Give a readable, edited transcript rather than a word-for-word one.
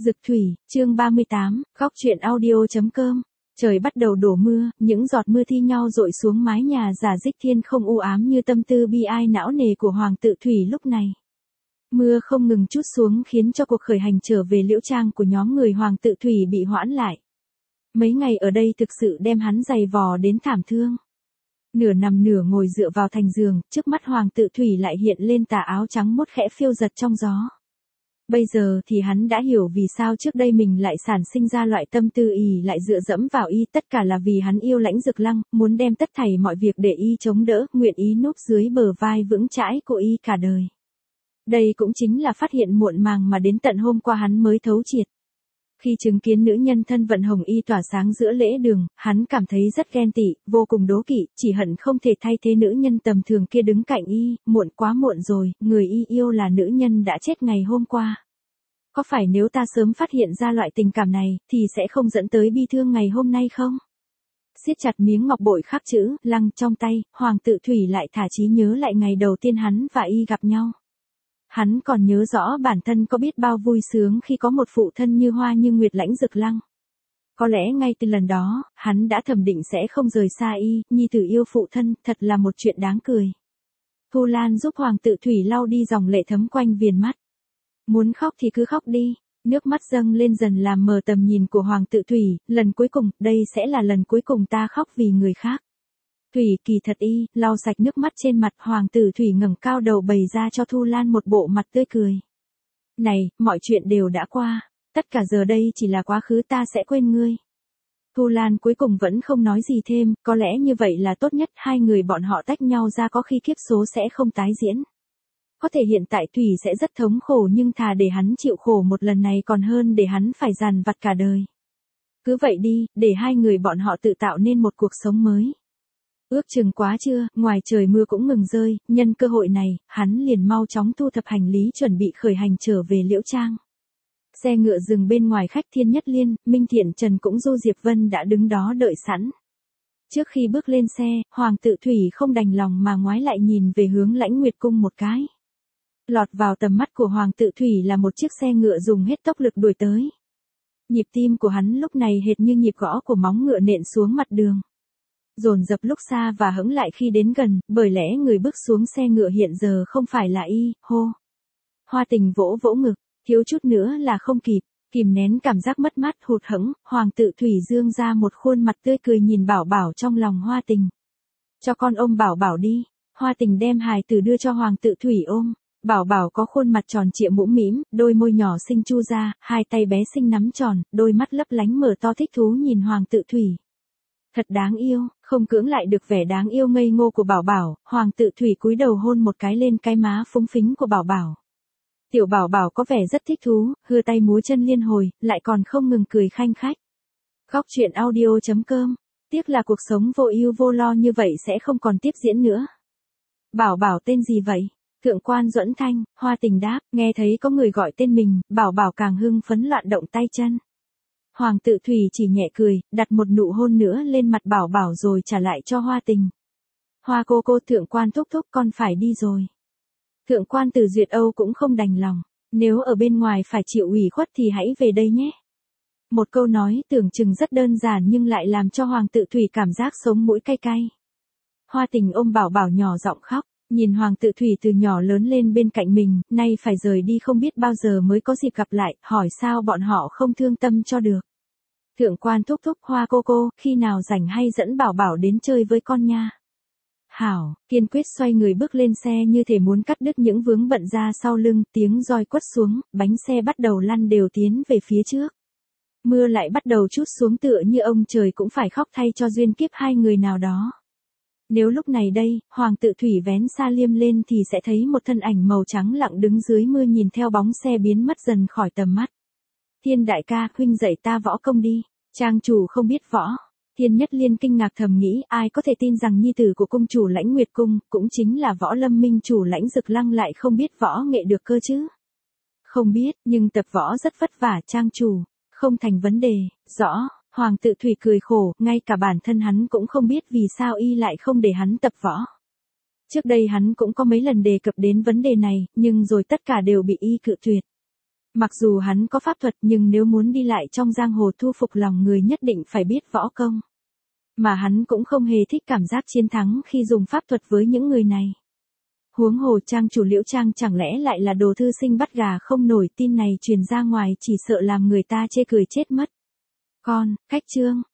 Dực thủy, chương 38, góc truyện audio.com. Trời bắt đầu đổ mưa, những giọt mưa thi nhau dội xuống mái nhà giả dích thiên không u ám như tâm tư bi ai não nề của Hoàng tự Thủy lúc này. Mưa không ngừng trút xuống khiến cho cuộc khởi hành trở về Liễu Trang của nhóm người Hoàng tự Thủy bị hoãn lại. Mấy ngày ở đây thực sự đem hắn dày vò đến thảm thương. Nửa nằm nửa ngồi dựa vào thành giường, trước mắt Hoàng tự Thủy lại hiện lên tà áo trắng mốt khẽ phiêu giật trong gió. Bây giờ thì hắn đã hiểu vì sao trước đây mình lại sản sinh ra loại tâm tư ỷ lại dựa dẫm vào y, tất cả là vì hắn yêu Lãnh Dực Lăng, muốn đem tất thảy mọi việc để y chống đỡ, nguyện ý núp dưới bờ vai vững chãi của y cả đời. Đây cũng chính là phát hiện muộn màng mà đến tận hôm qua hắn mới thấu triệt. Khi chứng kiến nữ nhân thân vận hồng y tỏa sáng giữa lễ đường, hắn cảm thấy rất ghen tị, vô cùng đố kỵ, chỉ hận không thể thay thế nữ nhân tầm thường kia đứng cạnh y, muộn quá muộn rồi, người y yêu là nữ nhân đã chết ngày hôm qua. Có phải nếu ta sớm phát hiện ra loại tình cảm này, thì sẽ không dẫn tới bi thương ngày hôm nay không? Siết chặt miếng ngọc bội khắc chữ, Lăng trong tay, Hoàng tự Thủy lại thả trí nhớ lại ngày đầu tiên hắn và y gặp nhau. Hắn còn nhớ rõ bản thân có biết bao vui sướng khi có một phụ thân như hoa như nguyệt Lãnh Dực Lăng. Có lẽ ngay từ lần đó, hắn đã thẩm định sẽ không rời xa y, nhi tử yêu phụ thân, thật là một chuyện đáng cười. Thu Lan giúp Hoàng tự Thủy lau đi dòng lệ thấm quanh viền mắt. Muốn khóc thì cứ khóc đi, nước mắt dâng lên dần làm mờ tầm nhìn của Hoàng tự Thủy, lần cuối cùng, đây sẽ là lần cuối cùng ta khóc vì người khác. Thủy kỳ thật y, lau sạch nước mắt trên mặt, Hoàng tử Thủy ngẩng cao đầu bày ra cho Thu Lan một bộ mặt tươi cười. Này, mọi chuyện đều đã qua, tất cả giờ đây chỉ là quá khứ, ta sẽ quên ngươi. Thu Lan cuối cùng vẫn không nói gì thêm, có lẽ như vậy là tốt nhất, hai người bọn họ tách nhau ra có khi kiếp số sẽ không tái diễn. Có thể hiện tại Thủy sẽ rất thống khổ nhưng thà để hắn chịu khổ một lần này còn hơn để hắn phải dằn vặt cả đời. Cứ vậy đi, để hai người bọn họ tự tạo nên một cuộc sống mới. Ước chừng quá trưa, ngoài trời mưa cũng ngừng rơi, nhân cơ hội này, hắn liền mau chóng thu thập hành lý chuẩn bị khởi hành trở về Liễu Trang. Xe ngựa dừng bên ngoài khách Thiên Nhất Liên, Minh Thiện Trần cũng Du Diệp Vân đã đứng đó đợi sẵn. Trước khi bước lên xe, Hoàng tự Thủy không đành lòng mà ngoái lại nhìn về hướng Lãnh Nguyệt Cung một cái. Lọt vào tầm mắt của Hoàng tự Thủy là một chiếc xe ngựa dùng hết tốc lực đuổi tới. Nhịp tim của hắn lúc này hệt như nhịp gõ của móng ngựa nện xuống mặt đường. Dồn dập lúc xa và hững lại khi đến gần, bởi lẽ người bước xuống xe ngựa hiện giờ không phải là y, hô. Hoa Tình vỗ vỗ ngực, thiếu chút nữa là không kịp, kìm nén cảm giác mất mát hụt hẫng, Hoàng tự Thủy dương ra một khuôn mặt tươi cười nhìn Bảo Bảo trong lòng Hoa Tình. Cho con ôm Bảo Bảo đi, Hoa Tình đem hài tử đưa cho Hoàng tự Thủy ôm. Bảo Bảo có khuôn mặt tròn trịa mũm mĩm, đôi môi nhỏ xinh chu ra, hai tay bé xinh nắm tròn, đôi mắt lấp lánh mở to thích thú nhìn Hoàng tự Thủy. Thật đáng yêu, không cưỡng lại được vẻ đáng yêu ngây ngô của Bảo Bảo, Hoàng tự Thủy cúi đầu hôn một cái lên cái má phúng phính của Bảo Bảo. Tiểu Bảo Bảo có vẻ rất thích thú, hưa tay múa chân liên hồi, lại còn không ngừng cười khanh khách. Góc truyện audio.com, tiếc là cuộc sống vô ưu vô lo như vậy sẽ không còn tiếp diễn nữa. Bảo Bảo tên gì vậy? Thượng quan Duẫn Thanh, Hoa Tình đáp, nghe thấy có người gọi tên mình, Bảo Bảo càng hưng phấn loạn động tay chân. Hoàng tự Thủy chỉ nhẹ cười, đặt một nụ hôn nữa lên mặt Bảo Bảo rồi trả lại cho Hoa Tình. Hoa cô Thượng quan thúc thúc con phải đi rồi. Thượng quan Từ Duyệt Âu cũng không đành lòng, nếu ở bên ngoài phải chịu ủy khuất thì hãy về đây nhé. Một câu nói tưởng chừng rất đơn giản nhưng lại làm cho Hoàng tự Thủy cảm giác sống mũi cay cay. Hoa Tình ôm Bảo Bảo nhỏ giọng khóc. Nhìn Hoàng tự Thủy từ nhỏ lớn lên bên cạnh mình, nay phải rời đi không biết bao giờ mới có dịp gặp lại, hỏi sao bọn họ không thương tâm cho được. Thượng quan thúc thúc Hoa cô, khi nào rảnh hay dẫn Bảo Bảo đến chơi với con nha. Hảo, kiên quyết xoay người bước lên xe như thể muốn cắt đứt những vướng bận ra sau lưng, tiếng roi quất xuống, bánh xe bắt đầu lăn đều tiến về phía trước. Mưa lại bắt đầu trút xuống tựa như ông trời cũng phải khóc thay cho duyên kiếp hai người nào đó. Nếu lúc này đây, Hoàng tự Thủy vén sa liêm lên thì sẽ thấy một thân ảnh màu trắng lặng đứng dưới mưa nhìn theo bóng xe biến mất dần khỏi tầm mắt. Thiên đại ca, huynh dạy ta võ công đi. Trang chủ không biết võ. Thiên Nhất Liên kinh ngạc thầm nghĩ, ai có thể tin rằng nhi tử của cung chủ Lãnh Nguyệt Cung, cũng chính là Võ Lâm minh chủ Lãnh Dực Lăng lại không biết võ nghệ được cơ chứ. Không biết, nhưng tập võ rất vất vả trang chủ. Không thành vấn đề, rõ. Hoàng tự Thủy cười khổ, ngay cả bản thân hắn cũng không biết vì sao y lại không để hắn tập võ. Trước đây hắn cũng có mấy lần đề cập đến vấn đề này, nhưng rồi tất cả đều bị y cự tuyệt. Mặc dù hắn có pháp thuật nhưng nếu muốn đi lại trong giang hồ thu phục lòng người nhất định phải biết võ công. Mà hắn cũng không hề thích cảm giác chiến thắng khi dùng pháp thuật với những người này. Huống hồ trang chủ Liễu Trang chẳng lẽ lại là đồ thư sinh bắt gà không nổi, tin này truyền ra ngoài chỉ sợ làm người ta chê cười chết mất. Cách chương.